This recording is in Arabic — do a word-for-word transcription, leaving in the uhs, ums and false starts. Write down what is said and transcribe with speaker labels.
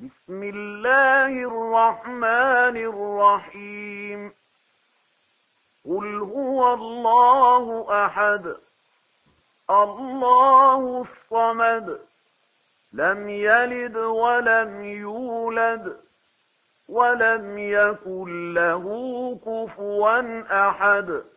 Speaker 1: بسم الله الرحمن الرحيم قل هو الله أحد الله الصمد لم يلد ولم يولد ولم يكن له كفوا أحد